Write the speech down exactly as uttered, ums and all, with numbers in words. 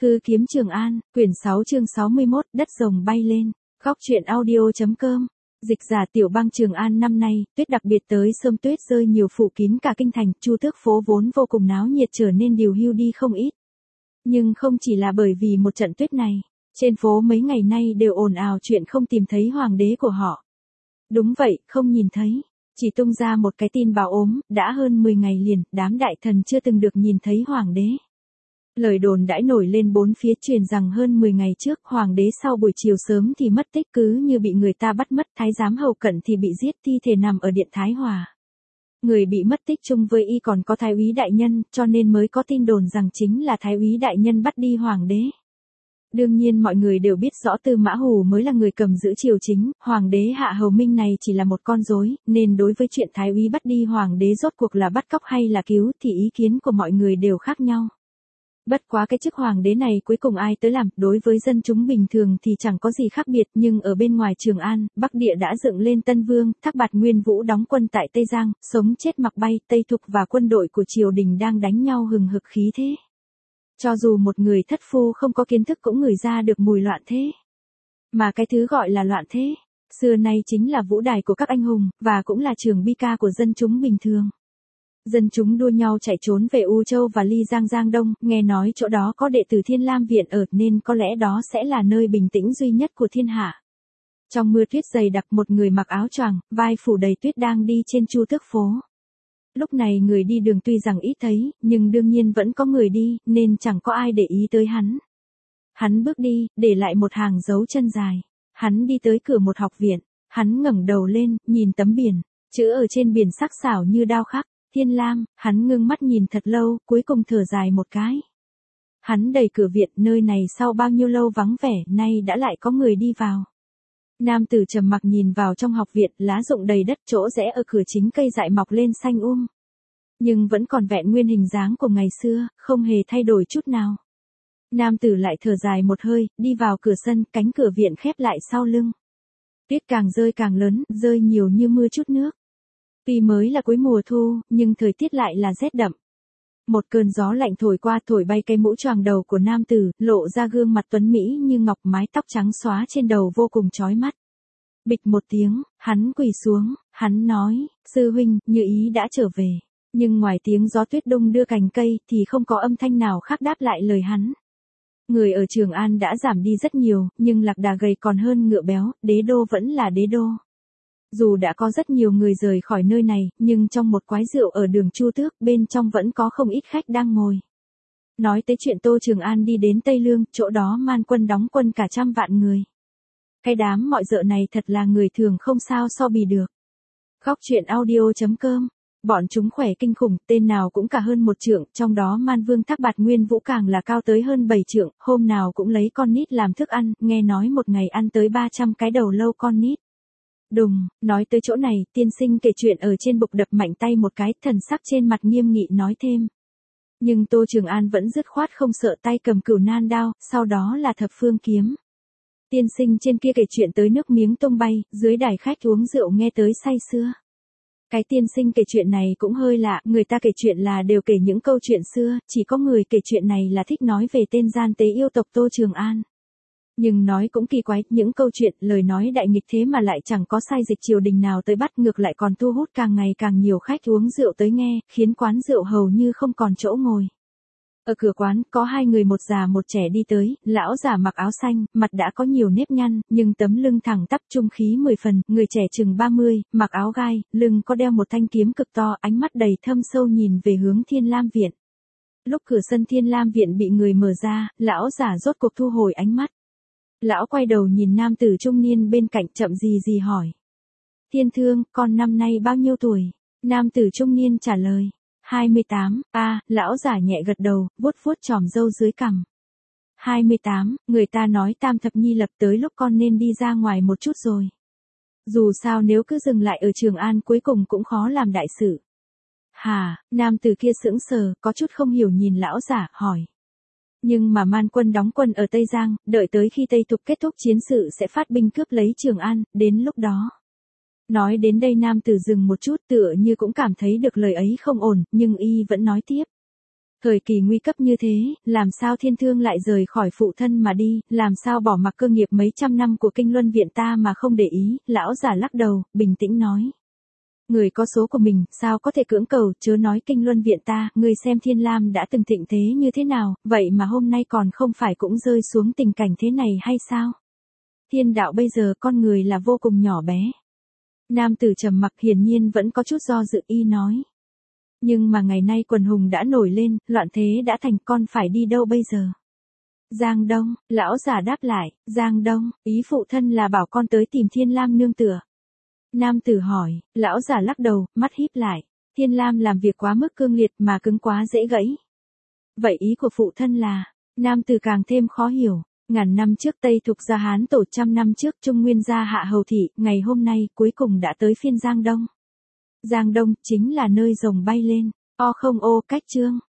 Hư kiếm Trường An, quyển sáu chương sáu mươi mốt, đất rồng bay lên. Góc truyện audio.com. Dịch giả Tiểu Bang Trường An năm nay, tuyết đặc biệt tới sớm, tuyết rơi nhiều phủ kín cả kinh thành, Chu Tước phố vốn vô cùng náo nhiệt trở nên điều hưu đi không ít. Nhưng không chỉ là bởi vì một trận tuyết này, trên phố mấy ngày nay đều ồn ào chuyện không tìm thấy hoàng đế của họ. Đúng vậy, không nhìn thấy. Chỉ tung ra một cái tin báo ốm, đã hơn mười ngày liền, đám đại thần chưa từng được nhìn thấy hoàng đế. Lời đồn đãi nổi lên bốn phía truyền rằng hơn mười ngày trước, hoàng đế sau buổi chiều sớm thì mất tích, cứ như bị người ta bắt mất, thái giám hầu cận thì bị giết, thi thể nằm ở điện Thái Hòa. Người bị mất tích chung với y còn có thái úy đại nhân, cho nên mới có tin đồn rằng chính là thái úy đại nhân bắt đi hoàng đế. Đương nhiên mọi người đều biết rõ Tư Mã Hù mới là người cầm giữ triều chính, hoàng đế Hạ Hầu Minh này chỉ là một con rối, nên đối với chuyện thái úy bắt đi hoàng đế rốt cuộc là bắt cóc hay là cứu thì ý kiến của mọi người đều khác nhau. Bất quá cái chức hoàng đế này cuối cùng ai tới làm, đối với dân chúng bình thường thì chẳng có gì khác biệt, nhưng ở bên ngoài Trường An, Bắc Địa đã dựng lên Tân Vương, Thác Bạt Nguyên Vũ đóng quân tại Tây Giang, sống chết mặc bay, Tây Thục và quân đội của triều đình đang đánh nhau hừng hực khí thế. Cho dù một người thất phu không có kiến thức cũng ngửi ra được mùi loạn thế. Mà cái thứ gọi là loạn thế, xưa nay chính là vũ đài của các anh hùng, và cũng là trường bi ca của dân chúng bình thường. Dân chúng đua nhau chạy trốn về U Châu và Ly Giang Giang Đông, nghe nói chỗ đó có đệ tử Thiên Lam Viện ở nên có lẽ đó sẽ là nơi bình tĩnh duy nhất của thiên hạ. Trong mưa tuyết dày đặc, một người mặc áo choàng, vai phủ đầy tuyết đang đi trên Chu Tước phố. Lúc này người đi đường tuy rằng ít thấy, nhưng đương nhiên vẫn có người đi, nên chẳng có ai để ý tới hắn. Hắn bước đi, để lại một hàng dấu chân dài. Hắn đi tới cửa một học viện, hắn ngẩng đầu lên, nhìn tấm biển, chữ ở trên biển sắc sảo như đao khắc. Thiên Lam, hắn ngưng mắt nhìn thật lâu, cuối cùng thở dài một cái. Hắn đẩy cửa viện, nơi này sau bao nhiêu lâu vắng vẻ, nay đã lại có người đi vào. Nam tử trầm mặc nhìn vào trong học viện, lá rụng đầy đất, chỗ rẽ ở cửa chính cây dại mọc lên xanh um. Nhưng vẫn còn vẹn nguyên hình dáng của ngày xưa, không hề thay đổi chút nào. Nam tử lại thở dài một hơi, đi vào cửa sân, cánh cửa viện khép lại sau lưng. Tuyết càng rơi càng lớn, rơi nhiều như mưa chút nước. Tuy mới là cuối mùa thu, nhưng thời tiết lại là rét đậm. Một cơn gió lạnh thổi qua, thổi bay cái mũ choàng đầu của nam tử, lộ ra gương mặt tuấn mỹ như ngọc, mái tóc trắng xóa trên đầu vô cùng chói mắt. Bịch một tiếng, hắn quỳ xuống, hắn nói, sư huynh, như ý đã trở về. Nhưng ngoài tiếng gió tuyết đung đưa cành cây, thì không có âm thanh nào khác đáp lại lời hắn. Người ở Trường An đã giảm đi rất nhiều, nhưng lạc đà gầy còn hơn ngựa béo, đế đô vẫn là đế đô. Dù đã có rất nhiều người rời khỏi nơi này, nhưng trong một quái rượu ở đường Chu Tước, bên trong vẫn có không ít khách đang ngồi. Nói tới chuyện Tô Trường An đi đến Tây Lương, chỗ đó man quân đóng quân cả trăm vạn người. Cái đám mọi dợ này thật là người thường không sao so bì được. Góc truyện audio.com. Bọn chúng khỏe kinh khủng, tên nào cũng cả hơn một trượng, trong đó man vương Thác Bạt Nguyên Vũ càng là cao tới hơn bảy trượng, hôm nào cũng lấy con nít làm thức ăn, nghe nói một ngày ăn tới ba trăm cái đầu lâu con nít. Đùng, nói tới chỗ này, tiên sinh kể chuyện ở trên bục đập mạnh tay một cái, thần sắc trên mặt nghiêm nghị nói thêm. Nhưng Tô Trường An vẫn dứt khoát không sợ, tay cầm cửu nan đao, sau đó là thập phương kiếm. Tiên sinh trên kia kể chuyện tới nước miếng tung bay, dưới đài khách uống rượu nghe tới say sưa. Cái tiên sinh kể chuyện này cũng hơi lạ, người ta kể chuyện là đều kể những câu chuyện xưa, chỉ có người kể chuyện này là thích nói về tên gian tế yêu tộc Tô Trường An. Nhưng nói cũng kỳ quái, những câu chuyện, lời nói đại nghịch thế mà lại chẳng có sai dịch triều đình nào tới bắt, ngược lại còn thu hút càng ngày càng nhiều khách uống rượu tới nghe, khiến quán rượu hầu như không còn chỗ ngồi. Ở cửa quán, có hai người một già một trẻ đi tới, lão già mặc áo xanh, mặt đã có nhiều nếp nhăn, nhưng tấm lưng thẳng tắp trung khí mười phần, người trẻ chừng ba mươi, mặc áo gai, lưng có đeo một thanh kiếm cực to, ánh mắt đầy thâm sâu nhìn về hướng Thiên Lam Viện. Lúc cửa sân Thiên Lam Viện bị người mở ra, lão già rốt cuộc thu hồi ánh mắt. Lão quay đầu nhìn nam tử trung niên bên cạnh, chậm gì gì hỏi. Thiên thương, con năm nay bao nhiêu tuổi? Nam tử trung niên trả lời. hai mươi tám, a, à, lão giả nhẹ gật đầu, vuốt vuốt chòm râu dưới cằm. hai mươi tám, người ta nói tam thập nhi lập, tới lúc con nên đi ra ngoài một chút rồi. Dù sao nếu cứ dừng lại ở Trường An cuối cùng cũng khó làm đại sự. Hà, nam tử kia sững sờ, có chút không hiểu nhìn lão giả, hỏi. Nhưng mà man quân đóng quân ở Tây Giang, đợi tới khi Tây Thục kết thúc chiến sự sẽ phát binh cướp lấy Trường An, đến lúc đó. Nói đến đây nam tử dừng một chút, tựa như cũng cảm thấy được lời ấy không ổn, nhưng y vẫn nói tiếp. Thời kỳ nguy cấp như thế, làm sao thiên thương lại rời khỏi phụ thân mà đi, làm sao bỏ mặc cơ nghiệp mấy trăm năm của Kinh Luân Viện ta mà không để ý, lão giả lắc đầu, bình tĩnh nói. Người có số của mình, sao có thể cưỡng cầu, chớ nói Kinh Luân Viện ta, người xem Thiên Lam đã từng thịnh thế như thế nào, vậy mà hôm nay còn không phải cũng rơi xuống tình cảnh thế này hay sao? Thiên đạo bây giờ con người là vô cùng nhỏ bé. Nam tử trầm mặc hiển nhiên vẫn có chút do dự y nói. Nhưng mà ngày nay quần hùng đã nổi lên, loạn thế đã thành, con phải đi đâu bây giờ? Giang Đông, lão giả đáp lại, Giang Đông, ý phụ thân là bảo con tới tìm Thiên Lam nương tựa. Nam tử hỏi, lão giả lắc đầu, mắt híp lại, Thiên Lam làm việc quá mức cương liệt mà cứng quá dễ gãy. Vậy ý của phụ thân là, nam tử càng thêm khó hiểu, ngàn năm trước Tây Thục gia Hán tổ, trăm năm trước Trung Nguyên gia Hạ Hầu thị, ngày hôm nay cuối cùng đã tới phiên Giang Đông. Giang Đông chính là nơi rồng bay lên, o không ô cách chương.